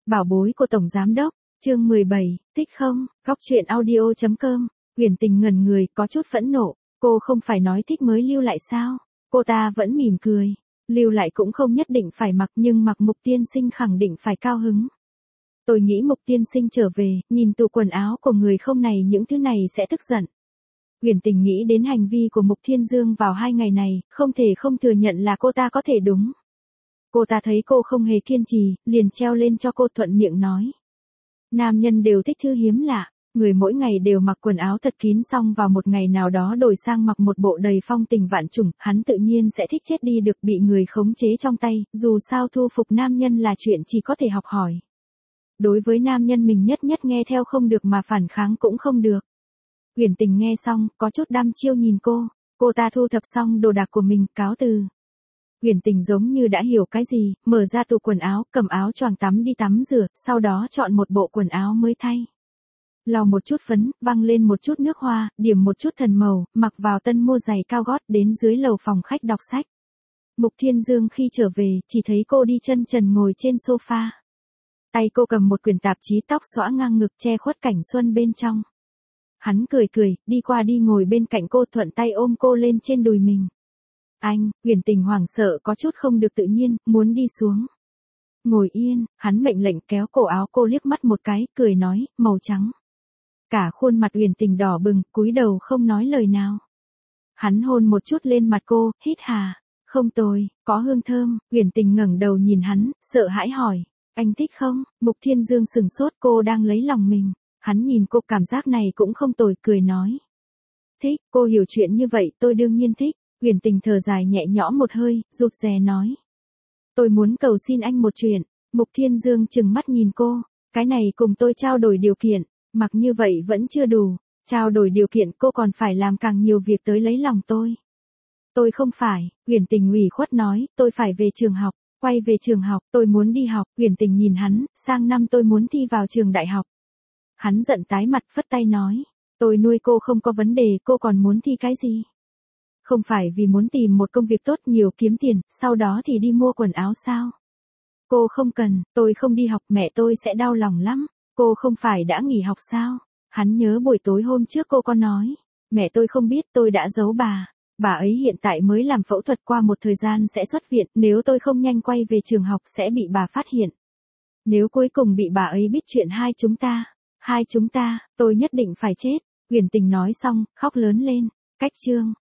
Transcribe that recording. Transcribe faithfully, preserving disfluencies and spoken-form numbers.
Bảo bối của Tổng Giám Đốc, chương mười bảy, thích không, góc truyện audio.com, Uyển Tình ngẩn người, có chút phẫn nộ, cô không phải nói thích mới lưu lại sao? Cô ta vẫn mỉm cười, lưu lại cũng không nhất định phải mặc nhưng mặc Mục Tiên Sinh khẳng định phải cao hứng. Tôi nghĩ Mục Tiên Sinh trở về, nhìn tủ quần áo của người không này những thứ này sẽ tức giận. Uyển Tình nghĩ đến hành vi của Mục Thiên Dương vào hai ngày này, không thể không thừa nhận là cô ta có thể đúng. Cô ta thấy cô không hề kiên trì, liền treo lên cho cô thuận miệng nói. Nam nhân đều thích thứ hiếm lạ, người mỗi ngày đều mặc quần áo thật kín xong vào một ngày nào đó đổi sang mặc một bộ đầy phong tình vạn trùng, hắn tự nhiên sẽ thích chết đi được bị người khống chế trong tay, dù sao thu phục nam nhân là chuyện chỉ có thể học hỏi. Đối với nam nhân mình nhất nhất nghe theo không được mà phản kháng cũng không được. Uyển Tình nghe xong, có chút đăm chiêu nhìn cô, cô ta thu thập xong đồ đạc của mình, cáo từ. Uyển Tình giống như đã hiểu cái gì, mở ra tủ quần áo, cầm áo choàng tắm đi tắm rửa, sau đó chọn một bộ quần áo mới thay. Lau một chút phấn, văng lên một chút nước hoa, điểm một chút thần màu, mặc vào tân mua giày cao gót đến dưới lầu phòng khách đọc sách. Mục Thiên Dương khi trở về, chỉ thấy cô đi chân trần ngồi trên sofa. Tay cô cầm một quyển tạp chí, tóc xõa ngang ngực che khuất cảnh xuân bên trong. Hắn cười cười, đi qua đi ngồi bên cạnh cô, thuận tay ôm cô lên trên đùi mình. Anh, Uyển Tình hoảng sợ có chút không được tự nhiên, muốn đi xuống. Ngồi yên, hắn mệnh lệnh kéo cổ áo cô liếc mắt một cái, cười nói, màu trắng. Cả khuôn mặt Uyển Tình đỏ bừng, cúi đầu không nói lời nào. Hắn hôn một chút lên mặt cô, hít hà, không tồi, có hương thơm. Uyển Tình ngẩng đầu nhìn hắn, sợ hãi hỏi, anh thích không? Mục Thiên Dương sừng sốt, cô đang lấy lòng mình. Hắn nhìn cô, cảm giác này cũng không tồi, cười nói. Thích, cô hiểu chuyện như vậy, tôi đương nhiên thích. Uyển Tình thở dài nhẹ nhõm một hơi, rụt rè nói. Tôi muốn cầu xin anh một chuyện. Mục Thiên Dương trừng mắt nhìn cô, cái này cùng tôi trao đổi điều kiện, mặc như vậy vẫn chưa đủ. Trao đổi điều kiện cô còn phải làm càng nhiều việc tới lấy lòng tôi. Tôi không phải, Uyển Tình ủy khuất nói, tôi phải về trường học, quay về trường học, tôi muốn đi học. Uyển Tình nhìn hắn, sang năm tôi muốn thi vào trường đại học. Hắn giận tái mặt, phất tay nói, tôi nuôi cô không có vấn đề, cô còn muốn thi cái gì? Không phải vì muốn tìm một công việc tốt nhiều kiếm tiền, sau đó thì đi mua quần áo sao? Cô không cần, tôi không đi học, mẹ tôi sẽ đau lòng lắm. Cô không phải đã nghỉ học sao? Hắn nhớ buổi tối hôm trước cô có nói, mẹ tôi không biết, tôi đã giấu bà. Bà ấy hiện tại mới làm phẫu thuật, qua một thời gian sẽ xuất viện, nếu tôi không nhanh quay về trường học sẽ bị bà phát hiện. Nếu cuối cùng bị bà ấy biết chuyện hai chúng ta, hai chúng ta, tôi nhất định phải chết. Uyển Tình nói xong, khóc lớn lên. Cách chương